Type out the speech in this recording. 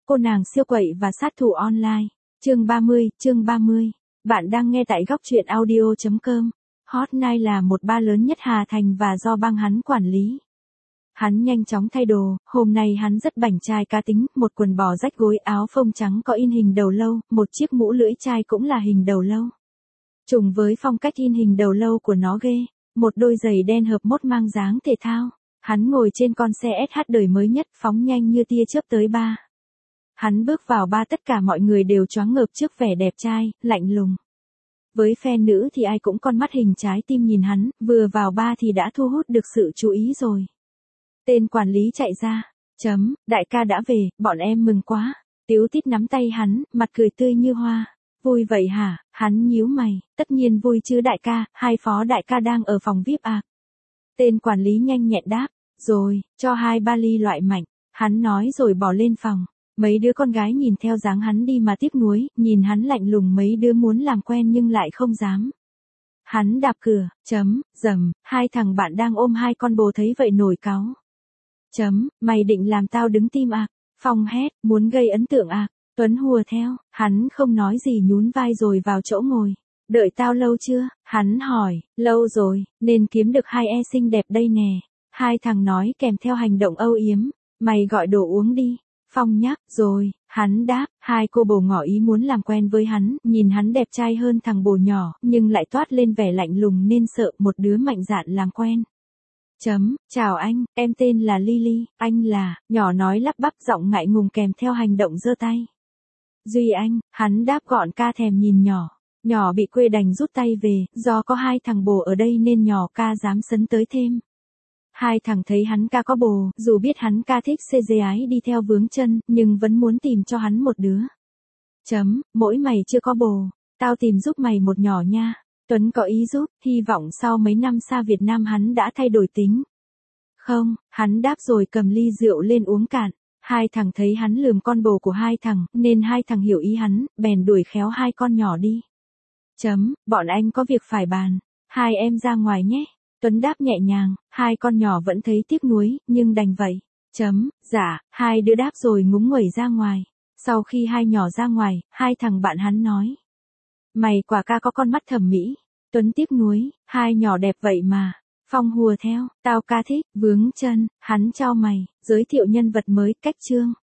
cô nàng siêu quậy và sát thủ online. Chương 30. Bạn đang nghe tại góc truyện audio.com. Hot Night là một bar lớn nhất Hà Thành và do bang hắn quản lý. Hắn nhanh chóng thay đồ, hôm nay hắn rất bảnh trai cá tính, một quần bò rách gối, áo phông trắng có in hình đầu lâu, một chiếc mũ lưỡi chai cũng là hình đầu lâu. Trùng với phong cách in hình đầu lâu của nó ghê, một đôi giày đen hợp mốt mang dáng thể thao. Hắn ngồi trên con xe SH đời mới nhất, phóng nhanh như tia chớp tới bar. Hắn bước vào bar, tất cả mọi người đều choáng ngợp trước vẻ đẹp trai, lạnh lùng. Với fan nữ thì ai cũng con mắt hình trái tim nhìn hắn, vừa vào bar thì đã thu hút được sự chú ý rồi. Tên quản lý chạy ra, đại ca đã về, bọn em mừng quá. Tíu tít nắm tay hắn, mặt cười tươi như hoa. Vui vậy hả? Hắn nhíu mày, tất nhiên vui chứ đại ca, hai phó đại ca đang ở phòng VIP à? Tên quản lý nhanh nhẹn đáp, rồi, cho 2 ba ly loại mạnh. Hắn nói rồi bỏ lên phòng. Mấy đứa con gái nhìn theo dáng hắn đi mà tiếc nuối, nhìn hắn lạnh lùng, mấy đứa muốn làm quen nhưng lại không dám. Hắn đạp cửa, dầm, hai thằng bạn đang ôm hai con bồ thấy vậy nổi cáu. Mày định làm tao đứng tim à? Phong hét, muốn gây ấn tượng à? Tuấn hùa theo, hắn không nói gì nhún vai rồi vào chỗ ngồi. Đợi tao lâu chưa? Hắn hỏi, lâu rồi, nên kiếm được 2 xinh đẹp đây nè. Hai thằng nói kèm theo hành động âu yếm, mày gọi đồ uống đi. Phong nhắc, rồi, hắn đáp, hai cô bồ ngỏ ý muốn làm quen với hắn, nhìn hắn đẹp trai hơn thằng bồ nhỏ, nhưng lại toát lên vẻ lạnh lùng nên sợ, một đứa mạnh dạn làm quen. Chào anh, em tên là Lily, anh là, nhỏ nói lắp bắp giọng ngại ngùng kèm theo hành động giơ tay. Duy anh, hắn đáp gọn, ca thèm nhìn nhỏ. Nhỏ bị quê đành rút tay về, do có hai thằng bồ ở đây nên nhỏ ca dám sấn tới thêm. Hai thằng thấy hắn ca có bồ, dù biết hắn ca thích xê dê ái đi theo vướng chân, nhưng vẫn muốn tìm cho hắn một đứa. Mỗi mày chưa có bồ, tao tìm giúp mày một nhỏ nha. Tuấn có ý giúp, hy vọng sau mấy năm xa Việt Nam hắn đã thay đổi tính. Không, hắn đáp rồi cầm ly rượu lên uống cạn. Hai thằng thấy hắn lườm con bồ của hai thằng, nên hai thằng hiểu ý hắn, bèn đuổi khéo hai con nhỏ đi. Bọn anh có việc phải bàn, hai em ra ngoài nhé. Tuấn đáp nhẹ nhàng, hai con nhỏ vẫn thấy tiếc nuối, nhưng đành vậy. Dạ, hai đứa đáp rồi ngúng nguẩy ra ngoài. Sau khi hai nhỏ ra ngoài, hai thằng bạn hắn nói. Mày quả ca có con mắt thẩm mỹ. Tuấn tiếc nuối, hai nhỏ đẹp vậy mà. Phong hùa theo, tao ca thích, vướng chân, hắn chau mày, giới thiệu nhân vật mới, cách chương.